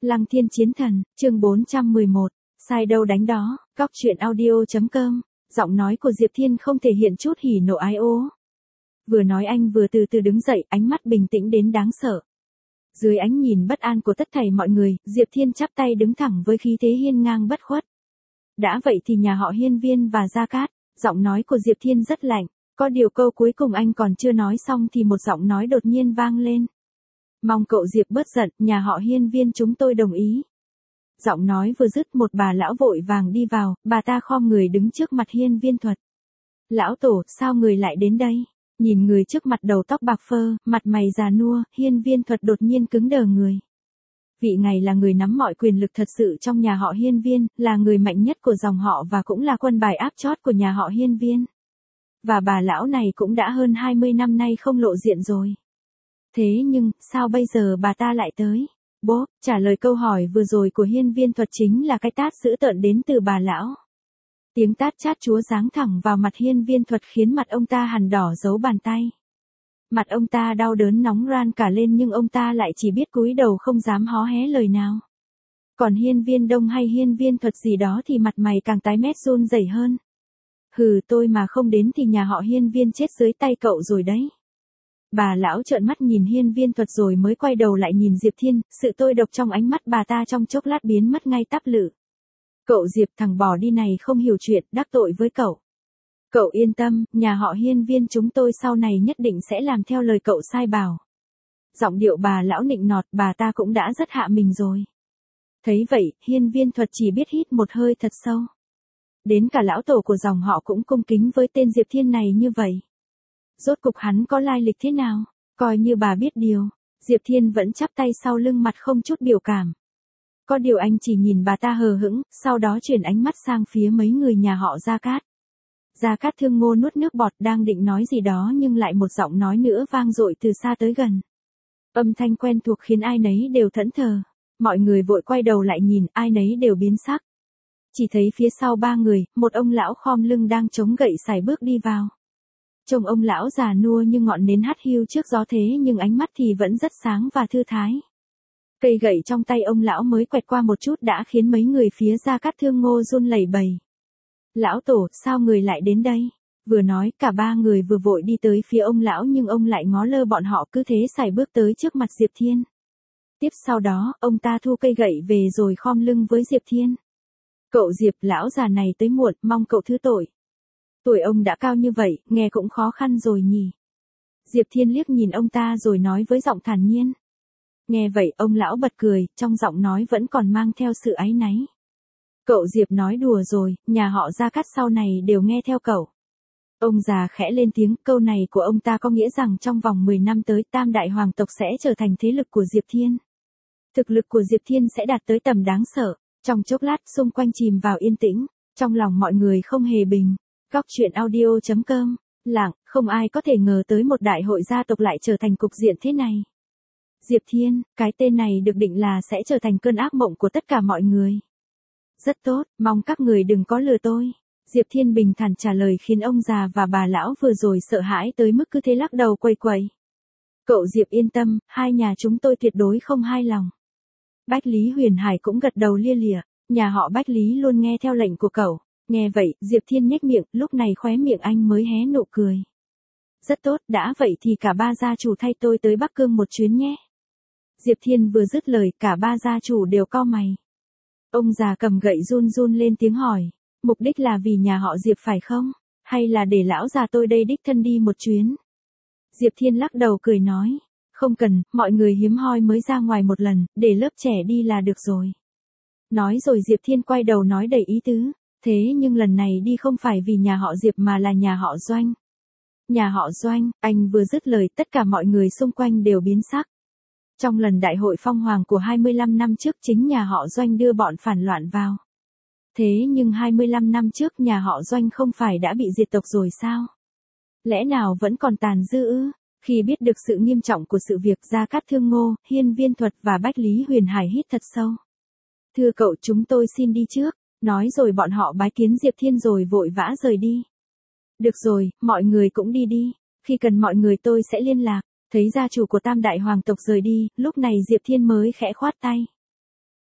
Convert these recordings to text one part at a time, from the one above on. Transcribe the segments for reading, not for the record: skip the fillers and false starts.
Lăng Thiên Chiến Thần, chương 411, sai đâu đánh đó, góc truyện audio.com, giọng nói của Diệp Thiên không thể hiện chút hỉ nộ ái ố. Vừa nói anh vừa từ từ đứng dậy, ánh mắt bình tĩnh đến đáng sợ. Dưới ánh nhìn bất an của tất thảy mọi người, Diệp Thiên chắp tay đứng thẳng với khí thế hiên ngang bất khuất. Đã vậy thì nhà họ Hiên Viên và Gia Cát, giọng nói của Diệp Thiên rất lạnh, có điều câu cuối cùng anh còn chưa nói xong thì một giọng nói đột nhiên vang lên. Mong cậu Diệp bớt giận, nhà họ Hiên Viên chúng tôi đồng ý. Giọng nói vừa dứt một bà lão vội vàng đi vào, bà ta khom người đứng trước mặt Hiên Viên Thuật. Lão tổ, sao người lại đến đây? Nhìn người trước mặt đầu tóc bạc phơ, mặt mày già nua, Hiên Viên Thuật đột nhiên cứng đờ người. Vị này là người nắm mọi quyền lực thật sự trong nhà họ Hiên Viên, là người mạnh nhất của dòng họ và cũng là quân bài áp chót của nhà họ Hiên Viên. Và bà lão này cũng đã hơn 20 năm nay không lộ diện rồi. Thế nhưng, sao bây giờ bà ta lại tới? Bố, trả lời câu hỏi vừa rồi của Hiên Viên Thuật chính là cái tát dữ tợn đến từ bà lão. Tiếng tát chát chúa giáng thẳng vào mặt Hiên Viên Thuật khiến mặt ông ta hằn đỏ dấu bàn tay. Mặt ông ta đau đớn nóng ran cả lên nhưng ông ta lại chỉ biết cúi đầu không dám hó hé lời nào. Còn Hiên Viên Đông hay Hiên Viên Thuật gì đó thì mặt mày càng tái mét run rẩy hơn. Hừ, tôi mà không đến thì nhà họ Hiên Viên chết dưới tay cậu rồi đấy. Bà lão trợn mắt nhìn Hiên Viên Thuật rồi mới quay đầu lại nhìn Diệp Thiên, sự tôi độc trong ánh mắt bà ta trong chốc lát biến mất ngay tắp lự. Cậu Diệp, thằng bỏ đi này không hiểu chuyện, đắc tội với cậu. Cậu yên tâm, nhà họ Hiên Viên chúng tôi sau này nhất định sẽ làm theo lời cậu sai bảo. Giọng điệu bà lão nịnh nọt, bà ta cũng đã rất hạ mình rồi. Thấy vậy, Hiên Viên Thuật chỉ biết hít một hơi thật sâu. Đến cả lão tổ của dòng họ cũng cung kính với tên Diệp Thiên này như vậy. Rốt cục hắn có lai lịch thế nào? Coi như bà biết điều. Diệp Thiên vẫn chắp tay sau lưng mặt không chút biểu cảm. Có điều anh chỉ nhìn bà ta hờ hững, sau đó chuyển ánh mắt sang phía mấy người nhà họ Gia Cát. Gia Cát Thương Ngô nuốt nước bọt đang định nói gì đó nhưng lại một giọng nói nữa vang dội từ xa tới gần. Âm thanh quen thuộc khiến ai nấy đều thẫn thờ. Mọi người vội quay đầu lại nhìn, ai nấy đều biến sắc. Chỉ thấy phía sau ba người, một ông lão khom lưng đang chống gậy sải bước đi vào. Trông ông lão già nua như ngọn nến hắt hiu trước gió thế nhưng ánh mắt thì vẫn rất sáng và thư thái. Cây gậy trong tay ông lão mới quẹt qua một chút đã khiến mấy người phía Gia Cát Thương Ngô run lẩy bẩy. Lão tổ, sao người lại đến đây? Vừa nói, cả ba người vừa vội đi tới phía ông lão nhưng ông lại ngó lơ bọn họ cứ thế sải bước tới trước mặt Diệp Thiên. Tiếp sau đó, ông ta thu cây gậy về rồi khom lưng với Diệp Thiên. Cậu Diệp, lão già này tới muộn, mong cậu thứ tội. Tuổi ông đã cao như vậy, nghe cũng khó khăn rồi nhỉ. Diệp Thiên liếc nhìn ông ta rồi nói với giọng thản nhiên. Nghe vậy, ông lão bật cười, trong giọng nói vẫn còn mang theo sự áy náy. Cậu Diệp nói đùa rồi, nhà họ Gia Cát sau này đều nghe theo cậu. Ông già khẽ lên tiếng, câu này của ông ta có nghĩa rằng trong vòng 10 năm tới Tam Đại Hoàng tộc sẽ trở thành thế lực của Diệp Thiên. Thực lực của Diệp Thiên sẽ đạt tới tầm đáng sợ. Trong chốc lát xung quanh chìm vào yên tĩnh, trong lòng mọi người không hề bình. Góc truyện audio.com, lặng, không ai có thể ngờ tới một đại hội gia tộc lại trở thành cục diện thế này. Diệp Thiên, cái tên này được định là sẽ trở thành cơn ác mộng của tất cả mọi người. Rất tốt, mong các người đừng có lừa tôi. Diệp Thiên bình thản trả lời khiến ông già và bà lão vừa rồi sợ hãi tới mức cứ thế lắc đầu quay quậy. Cậu Diệp yên tâm, hai nhà chúng tôi tuyệt đối không hai lòng. Bách Lý Huyền Hải cũng gật đầu lia lịa, nhà họ Bách Lý luôn nghe theo lệnh của cậu. Nghe vậy, Diệp Thiên nhếch miệng, lúc này khóe miệng anh mới hé nụ cười. Rất tốt, đã vậy thì cả ba gia chủ thay tôi tới Bắc Cương một chuyến nhé. Diệp Thiên vừa dứt lời, cả ba gia chủ đều cau mày. Ông già cầm gậy run run lên tiếng hỏi, mục đích là vì nhà họ Diệp phải không? Hay là để lão già tôi đây đích thân đi một chuyến? Diệp Thiên lắc đầu cười nói, không cần, mọi người hiếm hoi mới ra ngoài một lần, để lớp trẻ đi là được rồi. Nói rồi Diệp Thiên quay đầu nói đầy ý tứ. Thế nhưng lần này đi không phải vì nhà họ Diệp mà là nhà họ Doanh. Nhà họ Doanh, anh vừa dứt lời tất cả mọi người xung quanh đều biến sắc. Trong lần đại hội phong hoàng của 25 năm trước chính nhà họ Doanh đưa bọn phản loạn vào. Thế nhưng 25 năm trước nhà họ Doanh không phải đã bị diệt tộc rồi sao? Lẽ nào vẫn còn tàn dư ư? Khi biết được sự nghiêm trọng của sự việc, Gia Cát Thương Ngô, Hiên Viên Thuật và Bách Lý Huyền Hải hít thật sâu. Thưa cậu, chúng tôi xin đi trước. Nói rồi bọn họ bái kiến Diệp Thiên rồi vội vã rời đi. Được rồi, mọi người cũng đi đi. Khi cần mọi người tôi sẽ liên lạc. Thấy gia chủ của Tam Đại Hoàng tộc rời đi, lúc này Diệp Thiên mới khẽ khoát tay.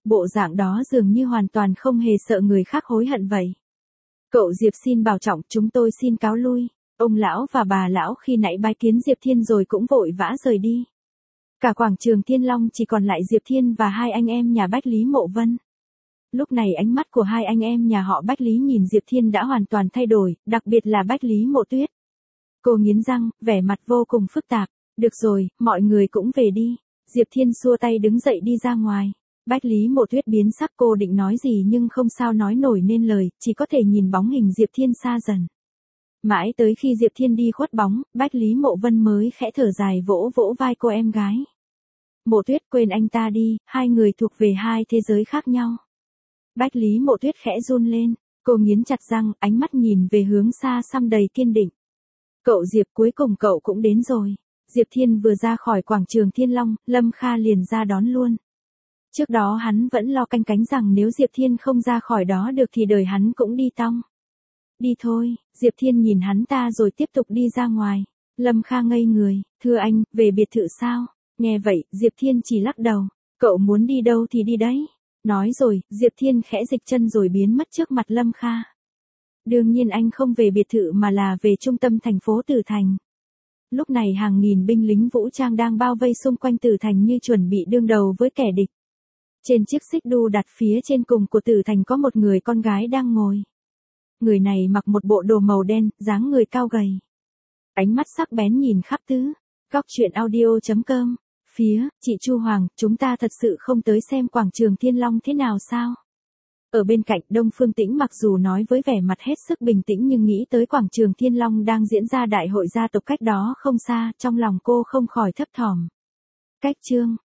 Bộ dạng đó dường như hoàn toàn không hề sợ người khác hối hận vậy. Cậu Diệp xin bảo trọng, chúng tôi xin cáo lui. Ông lão và bà lão khi nãy bái kiến Diệp Thiên rồi cũng vội vã rời đi. Cả quảng trường Thiên Long chỉ còn lại Diệp Thiên và hai anh em nhà Bách Lý Mộ Vân. Lúc này ánh mắt của hai anh em nhà họ Bách Lý nhìn Diệp Thiên đã hoàn toàn thay đổi, đặc biệt là Bách Lý Mộ Tuyết. Cô nghiến răng, vẻ mặt vô cùng phức tạp. Được rồi, mọi người cũng về đi. Diệp Thiên xua tay đứng dậy đi ra ngoài. Bách Lý Mộ Tuyết biến sắc, cô định nói gì nhưng không sao nói nổi nên lời, chỉ có thể nhìn bóng hình Diệp Thiên xa dần. Mãi tới khi Diệp Thiên đi khuất bóng, Bách Lý Mộ Vân mới khẽ thở dài vỗ vỗ vai cô em gái. Mộ Tuyết, quên anh ta đi, hai người thuộc về hai thế giới khác nhau. Bách Lý Mộ Tuyết khẽ run lên, cô nghiến chặt răng, ánh mắt nhìn về hướng xa xăm đầy kiên định. Cậu Diệp, cuối cùng cậu cũng đến rồi. Diệp Thiên vừa ra khỏi quảng trường Thiên Long, Lâm Kha liền ra đón luôn. Trước đó hắn vẫn lo canh cánh rằng nếu Diệp Thiên không ra khỏi đó được thì đời hắn cũng đi tong. Đi thôi, Diệp Thiên nhìn hắn ta rồi tiếp tục đi ra ngoài. Lâm Kha ngây người, thưa anh, về biệt thự sao? Nghe vậy, Diệp Thiên chỉ lắc đầu. Cậu muốn đi đâu thì đi đấy. Nói rồi, Diệp Thiên khẽ dịch chân rồi biến mất trước mặt Lâm Kha. Đương nhiên anh không về biệt thự mà là về trung tâm thành phố Tử Thành. Lúc này hàng nghìn binh lính vũ trang đang bao vây xung quanh Tử Thành như chuẩn bị đương đầu với kẻ địch. Trên chiếc xích đu đặt phía trên cùng của Tử Thành có một người con gái đang ngồi. Người này mặc một bộ đồ màu đen, dáng người cao gầy. Ánh mắt sắc bén nhìn khắp tứ. Góc truyện audio.com. Phía, chị Chu Hoàng, chúng ta thật sự không tới xem quảng trường Thiên Long thế nào sao? Ở bên cạnh Đông Phương Tĩnh mặc dù nói với vẻ mặt hết sức bình tĩnh nhưng nghĩ tới quảng trường Thiên Long đang diễn ra đại hội gia tộc cách đó không xa, trong lòng cô không khỏi thấp thỏm. Cách chương